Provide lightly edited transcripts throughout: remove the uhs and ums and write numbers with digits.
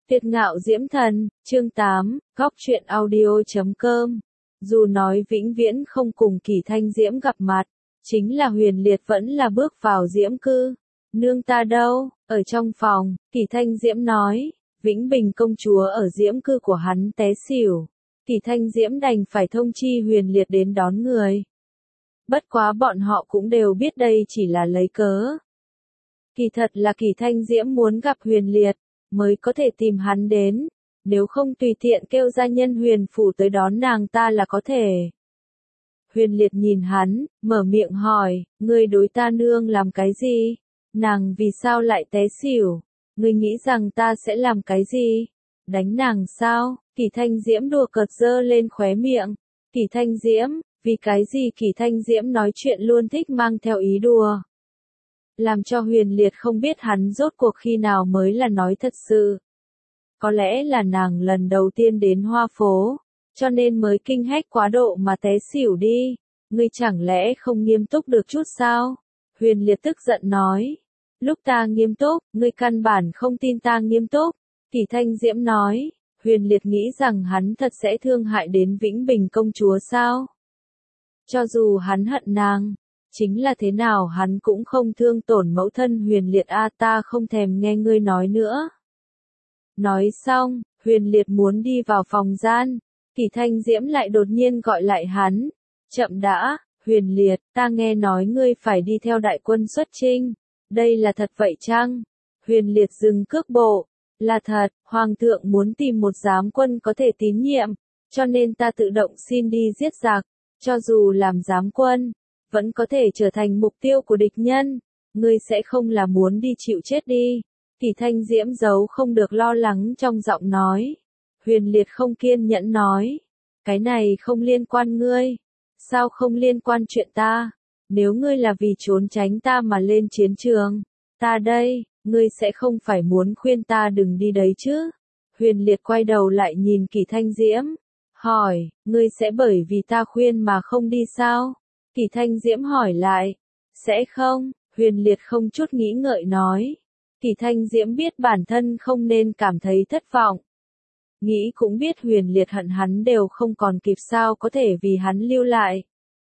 Tuyệt ngạo diễm thần, chương 8, góc truyện audio.com. Dù nói vĩnh viễn không cùng Kỳ Thanh Diễm gặp mặt, chính là Huyền Liệt vẫn là bước vào diễm cư. Nương ta đâu? Ở trong phòng, Kỳ Thanh Diễm nói, Vĩnh Bình công chúa ở diễm cư của hắn té xỉu. Kỳ Thanh Diễm đành phải thông chi Huyền Liệt đến đón người. Bất quá bọn họ cũng đều biết đây chỉ là lấy cớ. Kỳ thật là Kỳ Thanh Diễm muốn gặp Huyền Liệt, mới có thể tìm hắn đến, nếu không tùy tiện kêu gia nhân Huyền phủ tới đón nàng ta là có thể. Huyền Liệt nhìn hắn, mở miệng hỏi, ngươi đối ta nương làm cái gì? Nàng vì sao lại té xỉu? Ngươi nghĩ rằng ta sẽ làm cái gì? Đánh nàng sao? Kỳ Thanh Diễm đùa cợt giơ lên khóe miệng. Kỳ Thanh Diễm, vì cái gì Kỳ Thanh Diễm nói chuyện luôn thích mang theo ý đùa? Làm cho Huyền Liệt không biết hắn rốt cuộc khi nào mới là nói thật sự. Có lẽ là nàng lần đầu tiên đến Hoa Phố, cho nên mới kinh hách quá độ mà té xỉu đi. Ngươi chẳng lẽ không nghiêm túc được chút sao? Huyền Liệt tức giận nói. Lúc ta nghiêm túc, ngươi căn bản không tin ta nghiêm túc. Kỳ Thanh Diễm nói. Huyền Liệt nghĩ rằng hắn thật sẽ thương hại đến Vĩnh Bình công chúa sao? Cho dù hắn hận nàng, chính là thế nào hắn cũng không thương tổn mẫu thân Huyền Liệt a, ta không thèm nghe ngươi nói nữa. Nói xong, Huyền Liệt muốn đi vào phòng gian, Kỳ Thanh Diễm lại đột nhiên gọi lại hắn. Chậm đã, Huyền Liệt, ta nghe nói ngươi phải đi theo đại quân xuất chinh. Đây là thật vậy chăng? Huyền Liệt dừng cước bộ. Là thật, Hoàng thượng muốn tìm một giám quân có thể tín nhiệm, cho nên ta tự động xin đi giết giặc. Cho dù làm giám quân, vẫn có thể trở thành mục tiêu của địch nhân. Ngươi sẽ không là muốn đi chịu chết đi. Kỳ Thanh Diễm giấu không được lo lắng trong giọng nói. Huyền Liệt không kiên nhẫn nói. Cái này không liên quan ngươi. Sao không liên quan chuyện ta? Nếu ngươi là vì trốn tránh ta mà lên chiến trường, ta đây, ngươi sẽ không phải muốn khuyên ta đừng đi đấy chứ? Huyền Liệt quay đầu lại nhìn Kỳ Thanh Diễm. Hỏi, ngươi sẽ bởi vì ta khuyên mà không đi sao? Kỳ Thanh Diễm hỏi lại. Sẽ không, Huyền Liệt không chút nghĩ ngợi nói. Kỳ Thanh Diễm biết bản thân không nên cảm thấy thất vọng. Nghĩ cũng biết Huyền Liệt hận hắn đều không còn kịp, sao có thể vì hắn lưu lại.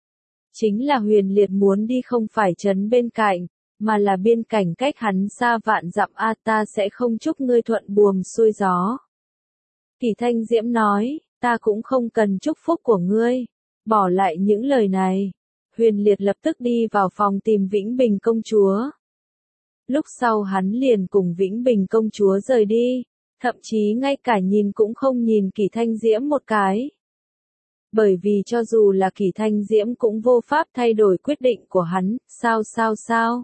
Chính là Huyền Liệt muốn đi không phải trấn bên cạnh, mà là biên cảnh cách hắn xa vạn dặm a, ta sẽ không chúc ngươi thuận buồm xuôi gió. Kỳ Thanh Diễm nói, ta cũng không cần chúc phúc của ngươi. Bỏ lại những lời này, Huyền Liệt lập tức đi vào phòng tìm Vĩnh Bình công chúa. Lúc sau hắn liền cùng Vĩnh Bình công chúa rời đi, thậm chí ngay cả nhìn cũng không nhìn Kỳ Thanh Diễm một cái. Bởi vì cho dù là Kỳ Thanh Diễm cũng vô pháp thay đổi quyết định của hắn, sao?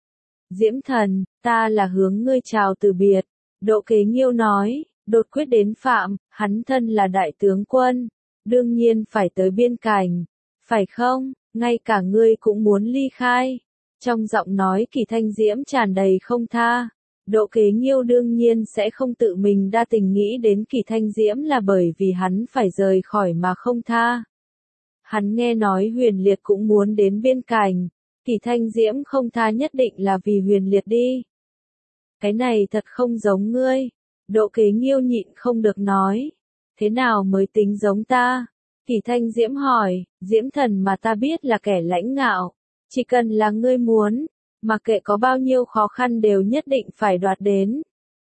Diễm thần, ta là hướng ngươi chào từ biệt. Đỗ Kế Nghiêu nói, đột quyết đến phạm, hắn thân là đại tướng quân, đương nhiên phải tới biên cảnh, phải không? Ngay cả ngươi cũng muốn ly khai. Trong giọng nói Kỳ Thanh Diễm tràn đầy không tha. Đỗ Kế Nghiêu đương nhiên sẽ không tự mình đa tình nghĩ đến Kỳ Thanh Diễm là bởi vì hắn phải rời khỏi mà không tha. Hắn nghe nói Huyền Liệt cũng muốn đến biên cảnh, Kỳ Thanh Diễm không tha nhất định là vì Huyền Liệt đi. Cái này thật không giống ngươi. Đỗ Kế Nghiêu nhịn không được nói. Thế nào mới tính giống ta? Kỳ Thanh Diễm hỏi, Diễm thần mà ta biết là kẻ lãnh ngạo. Chỉ cần là ngươi muốn, mà kệ có bao nhiêu khó khăn đều nhất định phải đoạt đến.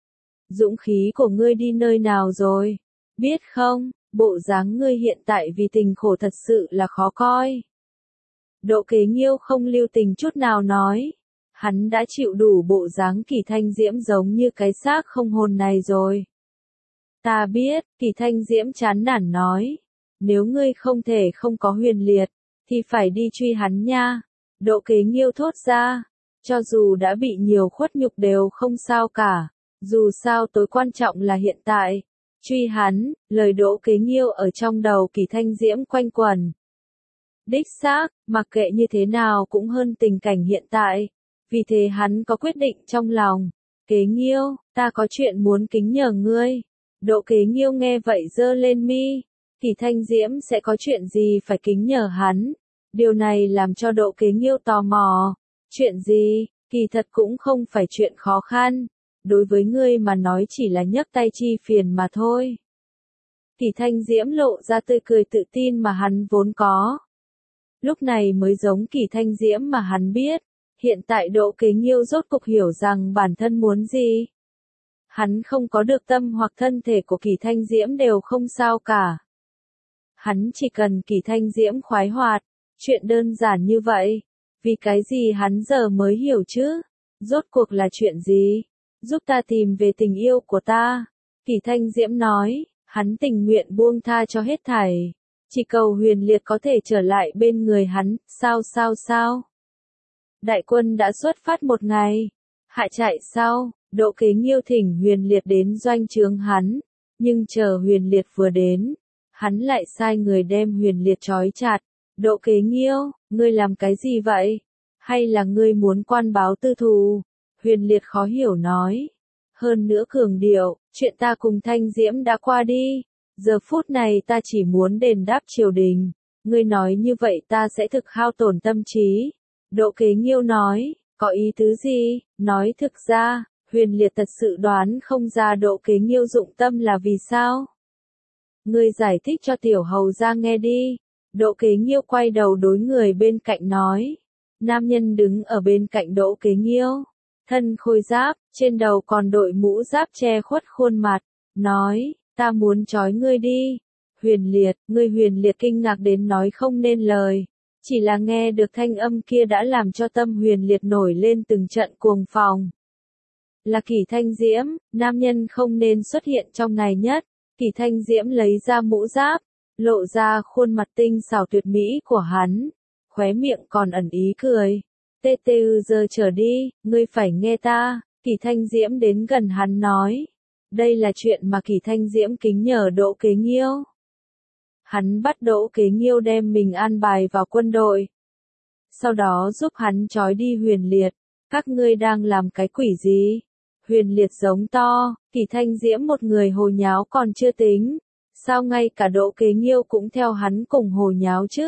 Dũng khí của ngươi đi nơi nào rồi? Biết không, bộ dáng ngươi hiện tại vì tình khổ thật sự là khó coi. Đỗ Kế Nghiêu không lưu tình chút nào nói. Hắn đã chịu đủ bộ dáng Kỳ Thanh Diễm giống như cái xác không hồn này rồi. Ta biết, Kỳ Thanh Diễm chán nản nói. Nếu ngươi không thể không có Huyền Liệt, thì phải đi truy hắn nha. Đỗ Kế Nghiêu thốt ra. Cho dù đã bị nhiều khuất nhục đều không sao cả. Dù sao tối quan trọng là hiện tại. Truy hắn, lời Đỗ Kế Nghiêu ở trong đầu Kỳ Thanh Diễm quanh quẩn. Đích xác, mặc kệ như thế nào cũng hơn tình cảnh hiện tại. Vì thế hắn có quyết định trong lòng. Kế Nghiêu, ta có chuyện muốn kính nhờ ngươi. Đỗ Kế Nghiêu nghe vậy giơ lên mi. Kỳ Thanh Diễm sẽ có chuyện gì phải kính nhờ hắn. Điều này làm cho Đỗ Kế Nghiêu tò mò. Chuyện gì? Kỳ thật cũng không phải chuyện khó khăn. đối với ngươi mà nói chỉ là nhấc tay chi phiền mà thôi. Kỳ Thanh Diễm lộ ra tươi cười tự tin mà hắn vốn có. Lúc này mới giống Kỳ Thanh Diễm mà hắn biết, hiện tại Đỗ Kế Nghiêu rốt cục hiểu rằng bản thân muốn gì. Hắn không có được tâm hoặc thân thể của Kỳ Thanh Diễm đều không sao cả. Hắn chỉ cần Kỳ Thanh Diễm khoái hoạt, chuyện đơn giản như vậy. Vì cái gì hắn giờ mới hiểu chứ? Rốt cuộc là chuyện gì? Giúp ta tìm về tình yêu của ta. Kỳ Thanh Diễm nói, hắn tình nguyện buông tha cho hết thảy. Chỉ cầu Huyền Liệt có thể trở lại bên người hắn, sao? Đại quân đã xuất phát một ngày. Hạ chạy sau, Đỗ Kế Nghiêu thỉnh Huyền Liệt đến doanh trướng hắn. Nhưng chờ Huyền Liệt vừa đến, hắn lại sai người đem Huyền Liệt trói chặt. Đỗ Kế Nghiêu, ngươi làm cái gì vậy? Hay là ngươi muốn quan báo tư thù? Huyền Liệt khó hiểu nói. Hơn nữa cường điệu, chuyện ta cùng Thanh Diễm đã qua đi. Giờ phút này ta chỉ muốn đền đáp triều đình. Ngươi nói như vậy ta sẽ thực hao tổn tâm trí. Đỗ Kế Nghiêu nói, có ý tứ gì? Nói thực ra, Huyền Liệt thật sự đoán không ra Đỗ Kế Nghiêu dụng tâm là vì sao. Ngươi giải thích cho tiểu hầu ra nghe đi. Đỗ Kế Nghiêu quay đầu đối người bên cạnh nói. Nam nhân đứng ở bên cạnh Đỗ Kế Nghiêu, thân khôi giáp, trên đầu còn đội mũ giáp che khuất khuôn mặt, nói, ta muốn trói ngươi đi. Huyền Liệt, ngươi Huyền Liệt kinh ngạc đến nói không nên lời, chỉ là nghe được thanh âm kia đã làm cho tâm Huyền Liệt nổi lên từng trận cuồng phòng. Là Kỳ Thanh Diễm, nam nhân không nên xuất hiện trong này nhất. Kỳ Thanh Diễm lấy ra mũ giáp, lộ ra khuôn mặt tinh xảo tuyệt mỹ của hắn, khóe miệng còn ẩn ý cười. TTU giờ trở đi, ngươi phải nghe ta. Kỳ Thanh Diễm đến gần hắn nói. Đây là chuyện mà Kỳ Thanh Diễm kính nhờ Đỗ Kế Nghiêu. Hắn bắt Đỗ Kế Nghiêu đem mình an bài vào quân đội. Sau đó giúp hắn trói đi Huyền Liệt. Các ngươi đang làm cái quỷ gì? Huyền Liệt giống to, Kỳ Thanh Diễm một người hồ nháo còn chưa tính. Sao ngay cả Đỗ Kế Nghiêu cũng theo hắn cùng hồ nháo chứ?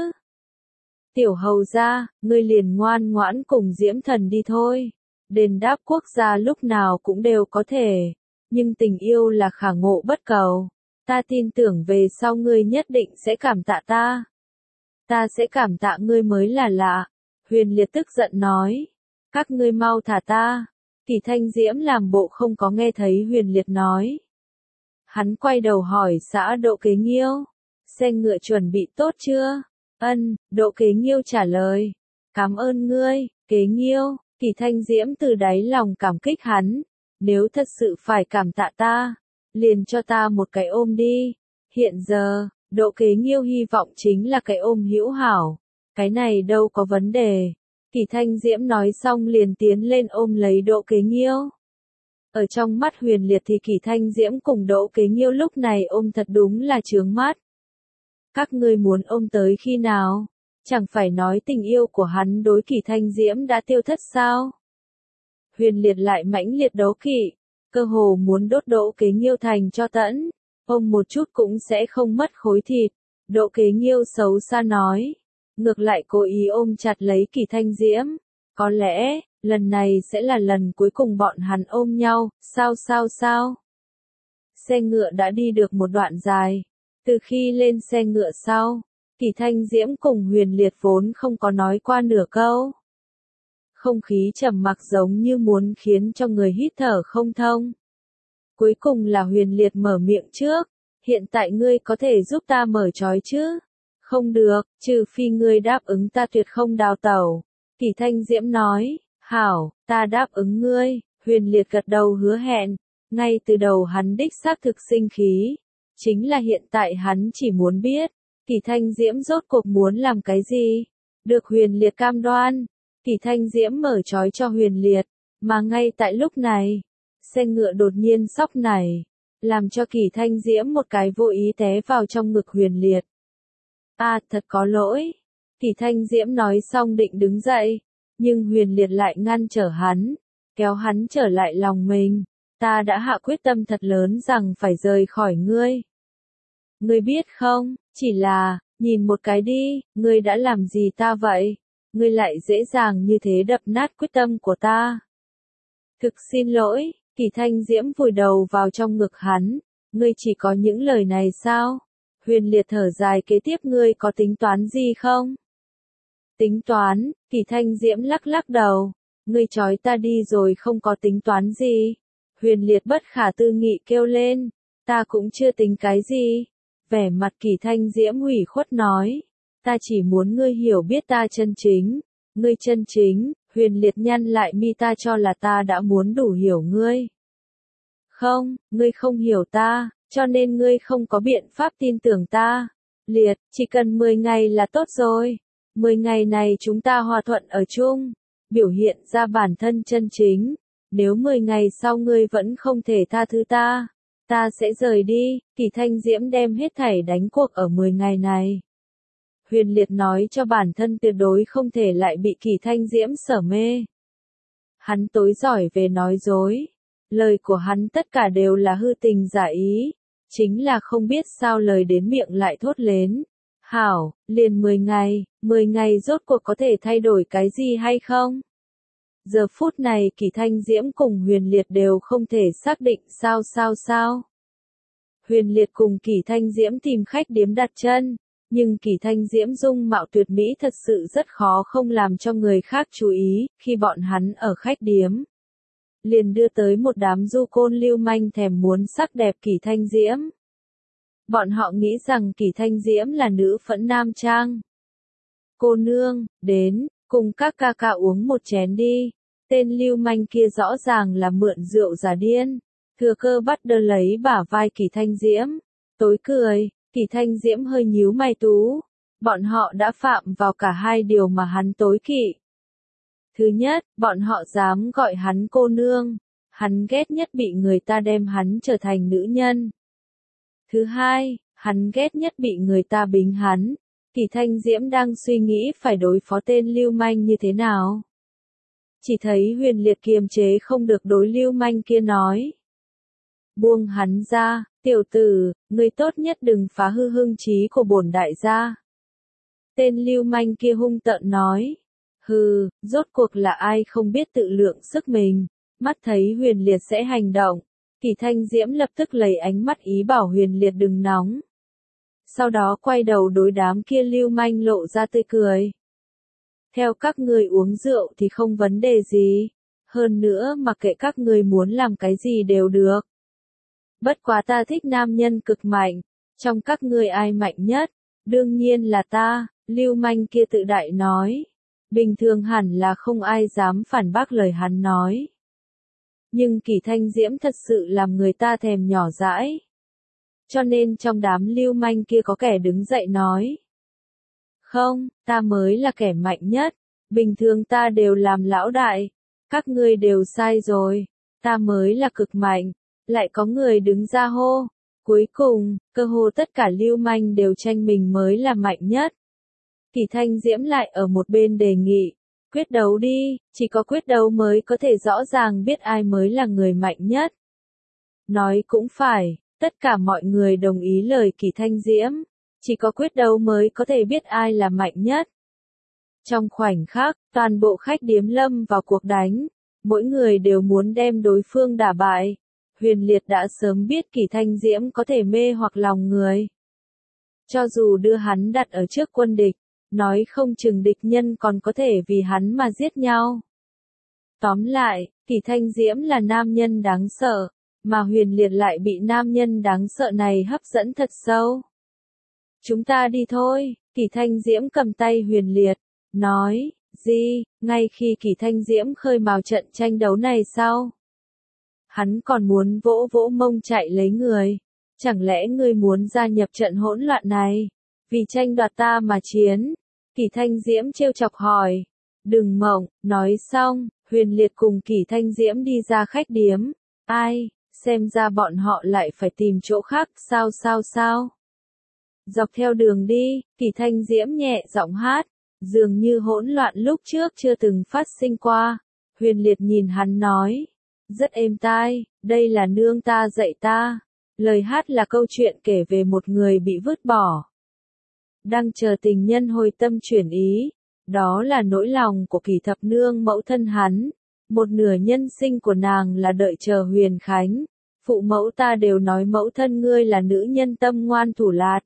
Tiểu hầu gia, ngươi liền ngoan ngoãn cùng Diễm Thần đi thôi. Đền đáp quốc gia lúc nào cũng đều có thể. Nhưng tình yêu là khả ngộ bất cầu. Ta tin tưởng về sau ngươi nhất định sẽ cảm tạ ta. Ta sẽ cảm tạ ngươi mới là lạ. Huyền Liệt tức giận nói. Các ngươi mau thả ta. Kỳ Thanh Diễm làm bộ không có nghe thấy Huyền Liệt nói. Hắn quay đầu hỏi xã Đỗ Kế Nghiêu. Xe ngựa chuẩn bị tốt chưa? Ân, Đỗ Kế Nghiêu trả lời. Cảm ơn ngươi, Kế Nghiêu. Kỳ Thanh Diễm từ đáy lòng cảm kích hắn. Nếu thật sự phải cảm tạ ta, liền cho ta một cái ôm đi. Hiện giờ, Đỗ Kế Nghiêu hy vọng chính là cái ôm hữu hảo. Cái này đâu có vấn đề. Kỳ Thanh Diễm nói xong liền tiến lên ôm lấy Đỗ Kế Nghiêu. Ở trong mắt Huyền Liệt thì Kỳ Thanh Diễm cùng Đỗ Kế Nghiêu lúc này ôm thật đúng là chướng mắt. Các ngươi muốn ôm tới khi nào? Chẳng phải nói tình yêu của hắn đối Kỳ Thanh Diễm đã tiêu thất sao? Huyền Liệt lại mãnh liệt đấu kỵ, cơ hồ muốn đốt Đỗ Kế Nghiêu thành cho tẫn, ôm một chút cũng sẽ không mất khối thịt. Đỗ Kế Nghiêu xấu xa nói, ngược lại cố ý ôm chặt lấy Kỳ Thanh Diễm. Có lẽ, lần này sẽ là lần cuối cùng bọn hắn ôm nhau, sao? Xe ngựa đã đi được một đoạn dài. Từ khi lên xe ngựa sau, Kỳ Thanh Diễm cùng Huyền Liệt vốn không có nói qua nửa câu. Không khí trầm mặc giống như muốn khiến cho người hít thở không thông. Cuối cùng là Huyền Liệt mở miệng trước. Hiện tại ngươi có thể giúp ta mở trói chứ? Không được, trừ phi ngươi đáp ứng ta tuyệt không đào tẩu. Kỳ Thanh Diễm nói, hảo, ta đáp ứng ngươi. Huyền Liệt gật đầu hứa hẹn. Ngay từ đầu hắn đích xác thực sinh khí. Chính là hiện tại hắn chỉ muốn biết, Kỳ Thanh Diễm rốt cuộc muốn làm cái gì? Được Huyền Liệt cam đoan. Kỳ Thanh Diễm mở trói cho Huyền Liệt, mà ngay tại lúc này, xe ngựa đột nhiên sóc nảy, làm cho Kỳ Thanh Diễm một cái vô ý té vào trong ngực Huyền Liệt. Thật có lỗi. Kỳ Thanh Diễm nói xong định đứng dậy, nhưng Huyền Liệt lại ngăn trở hắn, kéo hắn trở lại lòng mình. Ta đã hạ quyết tâm thật lớn rằng phải rời khỏi ngươi. Ngươi biết không, chỉ là, nhìn một cái đi, ngươi đã làm gì ta vậy? Ngươi lại dễ dàng như thế đập nát quyết tâm của ta. Thực xin lỗi, Kỳ Thanh Diễm vùi đầu vào trong ngực hắn, ngươi chỉ có những lời này sao? Huyền Liệt thở dài kế tiếp, ngươi có tính toán gì không? Tính toán, Kỳ Thanh Diễm lắc lắc đầu, ngươi trói ta đi rồi không có tính toán gì. Huyền Liệt bất khả tư nghị kêu lên, ta cũng chưa tính cái gì. Vẻ mặt Kỳ Thanh Diễm ủy khuất nói, ta chỉ muốn ngươi hiểu biết ta chân chính. Ngươi chân chính, Huyền Liệt nhăn lại mi, ta cho là ta đã muốn đủ hiểu ngươi. Không, ngươi không hiểu ta, cho nên ngươi không có biện pháp tin tưởng ta. Liệt, chỉ cần 10 ngày là tốt rồi. 10 ngày này chúng ta hòa thuận ở chung, biểu hiện ra bản thân chân chính. Nếu 10 ngày sau ngươi vẫn không thể tha thứ ta sẽ rời đi. Kỳ Thanh Diễm đem hết thảy đánh cuộc ở 10 ngày này. Huyền Liệt nói cho bản thân tuyệt đối không thể lại bị Kỳ Thanh Diễm sở mê. Hắn tối giỏi về nói dối. Lời của hắn tất cả đều là hư tình giả ý. Chính là không biết sao lời đến miệng lại thốt lên. Hảo, liền 10 ngày rốt cuộc có thể thay đổi cái gì hay không? Giờ phút này Kỳ Thanh Diễm cùng Huyền Liệt đều không thể xác định sao. Huyền Liệt cùng Kỳ Thanh Diễm tìm khách điếm đặt chân, nhưng Kỳ Thanh Diễm dung mạo tuyệt mỹ thật sự rất khó không làm cho người khác chú ý. Khi bọn hắn ở khách điếm, liền đưa tới một đám du côn lưu manh thèm muốn sắc đẹp Kỳ Thanh Diễm. Bọn họ nghĩ rằng Kỳ Thanh Diễm là nữ phẫn nam trang. Cô nương, đến, cùng các ca ca uống một chén đi. Tên lưu manh kia rõ ràng là mượn rượu giả điên. Thừa cơ bắt đơ lấy bả vai Kỳ Thanh Diễm. Tối cười, Kỳ Thanh Diễm hơi nhíu mày tú. Bọn họ đã phạm vào cả hai điều mà hắn tối kỵ. Thứ nhất, bọn họ dám gọi hắn cô nương. Hắn ghét nhất bị người ta đem hắn trở thành nữ nhân. Thứ hai, hắn ghét nhất bị người ta bính hắn. Kỳ Thanh Diễm đang suy nghĩ phải đối phó tên lưu manh như thế nào. Chỉ thấy Huyền Liệt kiềm chế không được đối lưu manh kia nói. Buông hắn ra, tiểu tử, ngươi tốt nhất đừng phá hư hưng trí của bổn đại gia. Tên lưu manh kia hung tợn nói. Hừ, rốt cuộc là ai không biết tự lượng sức mình, mắt thấy Huyền Liệt sẽ hành động. Kỳ Thanh Diễm lập tức lấy ánh mắt ý bảo Huyền Liệt đừng nóng. Sau đó quay đầu đối đám kia lưu manh lộ ra tươi cười. Theo các người uống rượu thì không vấn đề gì. Hơn nữa mặc kệ các người muốn làm cái gì đều được. Bất quá ta thích nam nhân cực mạnh. Trong các người ai mạnh nhất? Đương nhiên là ta, lưu manh kia tự đại nói. Bình thường hẳn là không ai dám phản bác lời hắn nói. Nhưng Kỳ Thanh Diễm thật sự làm người ta thèm nhỏ dãi. Cho nên trong đám lưu manh kia có kẻ đứng dậy nói. Không, ta mới là kẻ mạnh nhất. Bình thường ta đều làm lão đại. Các ngươi đều sai rồi. Ta mới là cực mạnh. Lại có người đứng ra hô. Cuối cùng, cơ hồ tất cả lưu manh đều tranh mình mới là mạnh nhất. Kỳ Thanh Diễm lại ở một bên đề nghị. Quyết đấu đi, chỉ có quyết đấu mới có thể rõ ràng biết ai mới là người mạnh nhất. Nói cũng phải, tất cả mọi người đồng ý lời Kỳ Thanh Diễm. Chỉ có quyết đấu mới có thể biết ai là mạnh nhất. Trong khoảnh khắc, toàn bộ khách điếm lâm vào cuộc đánh. Mỗi người đều muốn đem đối phương đả bại. Huyền Liệt đã sớm biết Kỳ Thanh Diễm có thể mê hoặc lòng người. Cho dù đưa hắn đặt ở trước quân địch, nói không chừng địch nhân còn có thể vì hắn mà giết nhau. Tóm lại, Kỳ Thanh Diễm là nam nhân đáng sợ, mà Huyền Liệt lại bị nam nhân đáng sợ này hấp dẫn thật sâu. Chúng ta đi thôi, Kỳ Thanh Diễm cầm tay Huyền Liệt, nói, gì, ngay khi Kỳ Thanh Diễm khơi mào trận tranh đấu này sao? Hắn còn muốn vỗ vỗ mông chạy lấy người. Chẳng lẽ ngươi muốn gia nhập trận hỗn loạn này? Vì tranh đoạt ta mà chiến? Kỳ Thanh Diễm trêu chọc hỏi. Đừng mộng, nói xong, Huyền Liệt cùng Kỳ Thanh Diễm đi ra khách điếm. Ai, xem ra bọn họ lại phải tìm chỗ khác, sao? Dọc theo đường đi, Kỳ Thanh Diễm nhẹ giọng hát, dường như hỗn loạn lúc trước chưa từng phát sinh qua. Huyền Liệt nhìn hắn nói, rất êm tai, đây là nương ta dạy ta. Lời hát là câu chuyện kể về một người bị vứt bỏ. Đang chờ tình nhân hồi tâm chuyển ý. Đó là nỗi lòng của Kỳ Thập Nương mẫu thân hắn. một nửa nhân sinh của nàng là đợi chờ Huyền Khánh. Phụ mẫu ta đều nói mẫu thân ngươi là nữ nhân tâm ngoan thủ lạt.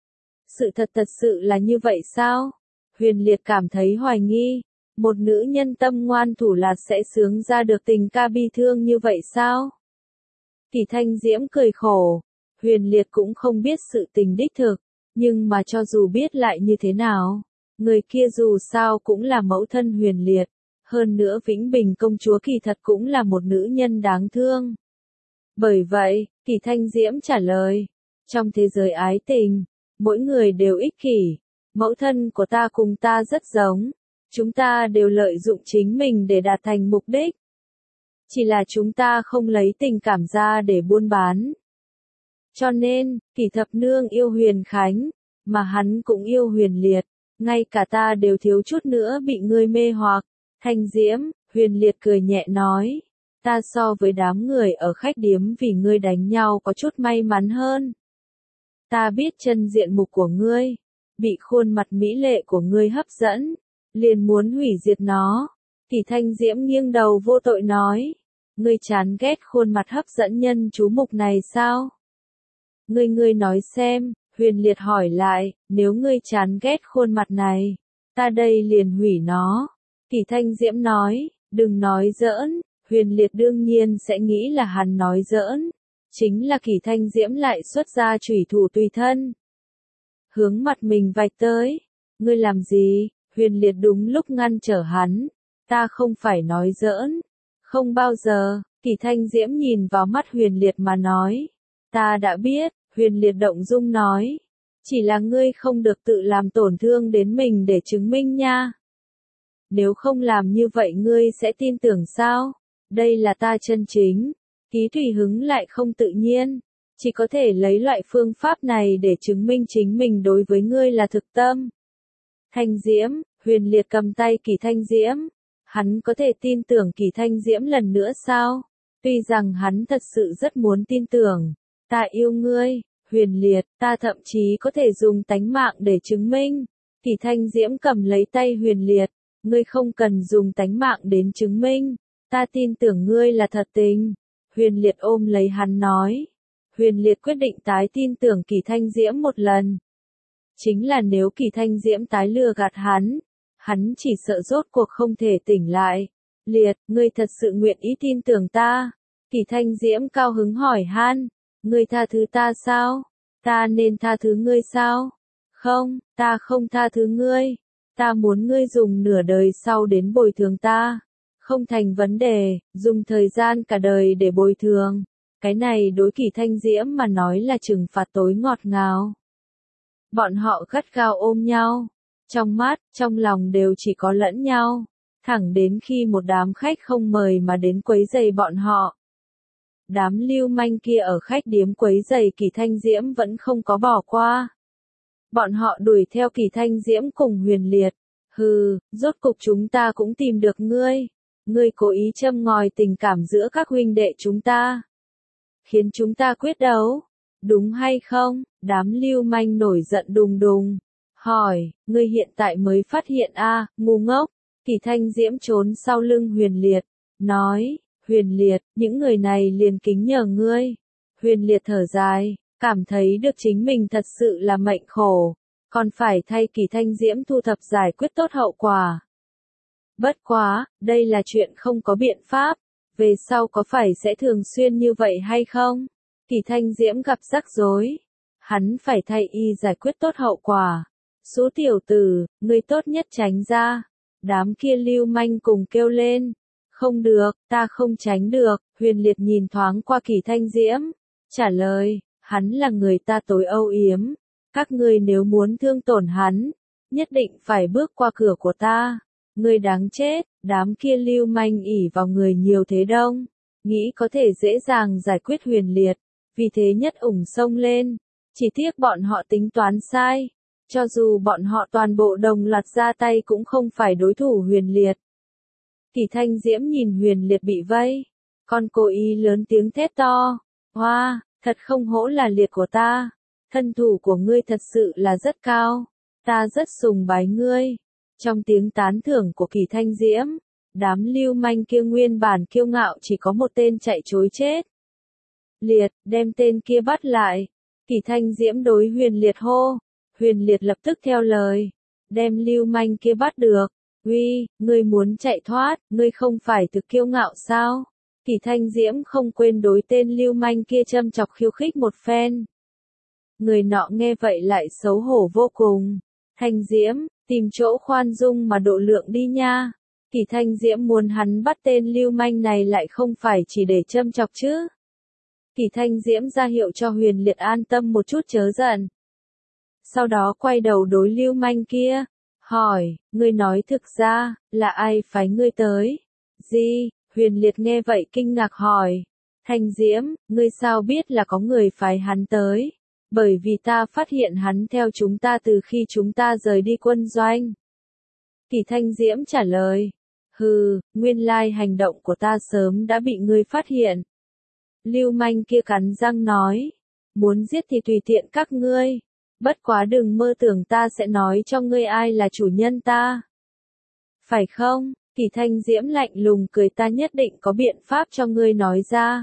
Sự thật sự là như vậy sao? Huyền Liệt cảm thấy hoài nghi. Một nữ nhân tâm ngoan thủ lạt sẽ sướng ra được tình ca bi thương như vậy sao? Kỳ Thanh Diễm cười khổ. Huyền Liệt cũng không biết sự tình đích thực. Nhưng mà cho dù biết lại như thế nào, người kia dù sao cũng là mẫu thân Huyền Liệt. Hơn nữa Vĩnh Bình công chúa kỳ thật cũng là một nữ nhân đáng thương. Bởi vậy, Kỳ Thanh Diễm trả lời, trong thế giới ái tình, mỗi người đều ích kỷ. Mẫu thân của ta cùng ta rất giống. Chúng ta đều lợi dụng chính mình để đạt thành mục đích. Chỉ là chúng ta không lấy tình cảm ra để buôn bán. Cho nên, Kỳ Thập Nương yêu Huyền Khánh, mà hắn cũng yêu Huyền Liệt. Ngay cả ta đều thiếu chút nữa bị ngươi mê hoặc. Thanh Diễm, Huyền Liệt cười nhẹ nói. Ta so với đám người ở khách điếm vì ngươi đánh nhau có chút may mắn hơn. Ta biết chân diện mục của ngươi, bị khuôn mặt mỹ lệ của ngươi hấp dẫn, liền muốn hủy diệt nó. Kỳ Thanh Diễm nghiêng đầu vô tội nói. Ngươi chán ghét khuôn mặt hấp dẫn nhân chú mục này sao? Ngươi nói xem, Huyền Liệt hỏi lại, nếu ngươi chán ghét khuôn mặt này, ta đây liền hủy nó. Kỳ Thanh Diễm nói, đừng nói giỡn. Huyền Liệt đương nhiên sẽ nghĩ là hắn nói giỡn. Chính là Kỳ Thanh Diễm lại xuất ra chủy thủ tùy thân. Hướng mặt mình vạch tới. Ngươi làm gì? Huyền Liệt đúng lúc ngăn trở hắn. Ta không phải nói giỡn. Không bao giờ. Kỳ Thanh Diễm nhìn vào mắt Huyền Liệt mà nói. Ta đã biết. Huyền Liệt động dung nói. Chỉ là ngươi không được tự làm tổn thương đến mình để chứng minh nha. Nếu không làm như vậy ngươi sẽ tin tưởng sao? Đây là ta chân chính. Ký Thủy Hứng lại không tự nhiên. Chỉ có thể lấy loại phương pháp này để chứng minh chính mình đối với ngươi là thực tâm. Thanh Diễm, Huyền Liệt cầm tay Kỳ Thanh Diễm. Hắn có thể tin tưởng Kỳ Thanh Diễm lần nữa sao? Tuy rằng hắn thật sự rất muốn tin tưởng. Ta yêu ngươi, Huyền Liệt, ta thậm chí có thể dùng tánh mạng để chứng minh. Kỳ Thanh Diễm cầm lấy tay Huyền Liệt. Ngươi không cần dùng tánh mạng đến chứng minh. Ta tin tưởng ngươi là thật tình. Huyền Liệt ôm lấy hắn nói. Huyền Liệt quyết định tái tin tưởng Kỳ Thanh Diễm một lần. Chính là nếu Kỳ Thanh Diễm tái lừa gạt hắn chỉ sợ rốt cuộc không thể tỉnh lại. Liệt, ngươi thật sự nguyện ý tin tưởng ta. Kỳ Thanh Diễm cao hứng hỏi han. Ngươi tha thứ ta sao? Ta nên tha thứ ngươi sao? Không, ta không tha thứ ngươi. Ta muốn ngươi dùng nửa đời sau đến bồi thường ta. Không thành vấn đề, dùng thời gian cả đời để bồi thường. Cái này đối Kỳ Thanh Diễm mà nói là trừng phạt tối ngọt ngào. Bọn họ gắt gao ôm nhau. Trong mắt, trong lòng đều chỉ có lẫn nhau. Thẳng đến khi một đám khách không mời mà đến quấy rầy bọn họ. Đám lưu manh kia ở khách điếm quấy rầy Kỳ Thanh Diễm vẫn không có bỏ qua. Bọn họ đuổi theo Kỳ Thanh Diễm cùng Huyền Liệt. Hừ, rốt cục chúng ta cũng tìm được ngươi. Ngươi cố ý châm ngòi tình cảm giữa các huynh đệ chúng ta. Khiến chúng ta quyết đấu. Đúng hay không? Đám lưu manh nổi giận đùng đùng. Hỏi, ngươi hiện tại mới phát hiện ngu ngốc. Kỳ Thanh Diễm trốn sau lưng Huyền Liệt. Nói, Huyền Liệt, những người này liền kính nhờ ngươi. Huyền Liệt thở dài, cảm thấy được chính mình thật sự là mệnh khổ. Còn phải thay Kỳ Thanh Diễm thu thập giải quyết tốt hậu quả. Bất quá, đây là chuyện không có biện pháp. Về sau có phải sẽ thường xuyên như vậy hay không? Kỳ Thanh Diễm gặp rắc rối. Hắn phải thay y giải quyết tốt hậu quả. Số tiểu tử, ngươi tốt nhất tránh ra. Đám kia lưu manh cùng kêu lên. Không được, ta không tránh được. Huyền Liệt nhìn thoáng qua Kỳ Thanh Diễm. Trả lời, hắn là người ta tối âu yếm. Các ngươi nếu muốn thương tổn hắn, nhất định phải bước qua cửa của ta. Ngươi đáng chết, đám kia lưu manh ỉ vào người nhiều thế đông. Nghĩ có thể dễ dàng giải quyết Huyền Liệt. Vì thế nhất ủng xông lên. Chỉ tiếc bọn họ tính toán sai. Cho dù bọn họ toàn bộ đồng loạt ra tay cũng không phải đối thủ Huyền Liệt. Kỳ Thanh Diễm nhìn Huyền Liệt bị vây. Con cô y lớn tiếng thét to. Hoa, thật không hổ là Liệt của ta. Thân thủ của ngươi thật sự là rất cao. Ta rất sùng bái ngươi. Trong tiếng tán thưởng của Kỳ Thanh Diễm, Đám lưu manh kia nguyên bản kiêu ngạo chỉ có một tên chạy trối chết. Liệt, đem tên kia bắt lại. Kỳ Thanh Diễm đối Huyền Liệt hô. Huyền Liệt lập tức theo lời. Đem lưu manh kia bắt được. Uy, ngươi muốn chạy thoát, ngươi không phải thực kiêu ngạo sao? Kỳ Thanh Diễm không quên đối tên lưu manh kia châm chọc khiêu khích một phen. Người nọ nghe vậy lại xấu hổ vô cùng. Thanh Diễm, tìm chỗ khoan dung mà độ lượng đi nha. Kỳ Thanh Diễm muốn hắn bắt tên lưu manh này lại không phải chỉ để châm chọc chứ. Kỳ Thanh Diễm ra hiệu cho Huyền Liệt an tâm một chút chớ giận. Sau đó quay đầu đối lưu manh kia, hỏi, ngươi nói thực ra, là ai phái ngươi tới? Gì? Huyền Liệt nghe vậy kinh ngạc hỏi. Thanh Diễm, ngươi sao biết là có người phái hắn tới? Bởi vì ta phát hiện hắn theo chúng ta từ khi chúng ta rời đi quân doanh. Kỳ Thanh Diễm trả lời. Hừ, nguyên lai hành động của ta sớm đã bị ngươi phát hiện. Lưu manh kia cắn răng nói. Muốn giết thì tùy tiện các ngươi. Bất quá đừng mơ tưởng ta sẽ nói cho ngươi ai là chủ nhân ta. Phải không? Kỳ Thanh Diễm lạnh lùng cười, ta nhất định có biện pháp cho ngươi nói ra.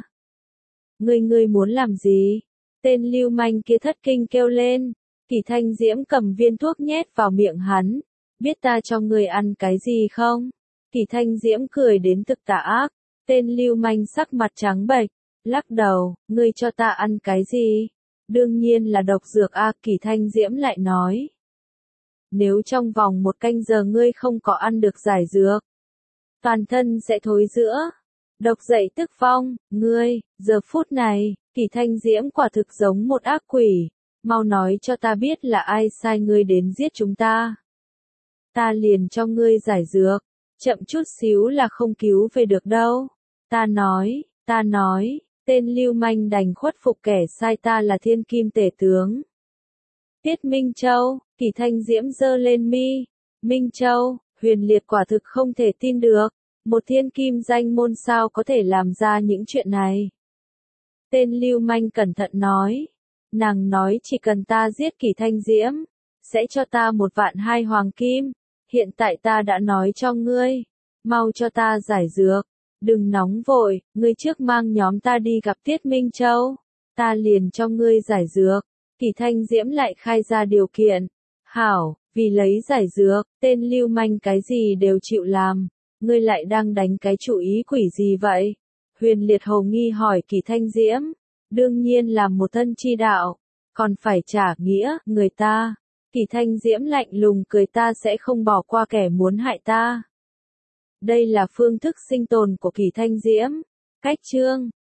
Ngươi muốn làm gì? Tên lưu manh kia thất kinh kêu lên. Kỳ Thanh Diễm cầm viên thuốc nhét vào miệng hắn. Biết ta cho ngươi ăn cái gì không? Kỳ Thanh Diễm cười đến thực tà ác. Tên lưu manh sắc mặt trắng bệch, lắc đầu, ngươi cho ta ăn cái gì? Đương nhiên là độc dược a. Kỳ Thanh Diễm lại nói. Nếu trong vòng 1 canh giờ ngươi không có ăn được giải dược, toàn thân sẽ thối rữa. Độc dậy tức vong, ngươi, giờ phút này, Kỳ Thanh Diễm quả thực giống một ác quỷ. Mau nói cho ta biết là ai sai ngươi đến giết chúng ta. Ta liền cho ngươi giải dược, chậm chút xíu là không cứu về được đâu. Ta nói, tên lưu manh đành khuất phục, kẻ sai ta là Thiên Kim Tể Tướng Tiết Minh Châu. Kỳ Thanh Diễm giơ lên mi. Minh Châu, Huyền Liệt quả thực không thể tin được. Một thiên kim danh môn sao có thể làm ra những chuyện này. Tên lưu manh cẩn thận nói. Nàng nói chỉ cần ta giết Kỳ Thanh Diễm, sẽ cho ta 1.200.000 hoàng kim. Hiện tại ta đã nói cho ngươi. Mau cho ta giải dược. Đừng nóng vội, ngươi trước mang nhóm ta đi gặp Tiết Minh Châu. Ta liền cho ngươi giải dược. Kỳ Thanh Diễm lại khai ra điều kiện. Hảo, vì lấy giải dược, tên lưu manh cái gì đều chịu làm. Ngươi lại đang đánh cái chủ ý quỷ gì vậy? Huyền Liệt hồ nghi hỏi Kỳ Thanh Diễm. Đương nhiên là một thân chi đạo. Còn phải trả nghĩa, người ta. Kỳ Thanh Diễm lạnh lùng cười, ta sẽ không bỏ qua kẻ muốn hại ta. Đây là phương thức sinh tồn của Kỳ Thanh Diễm. Cách chương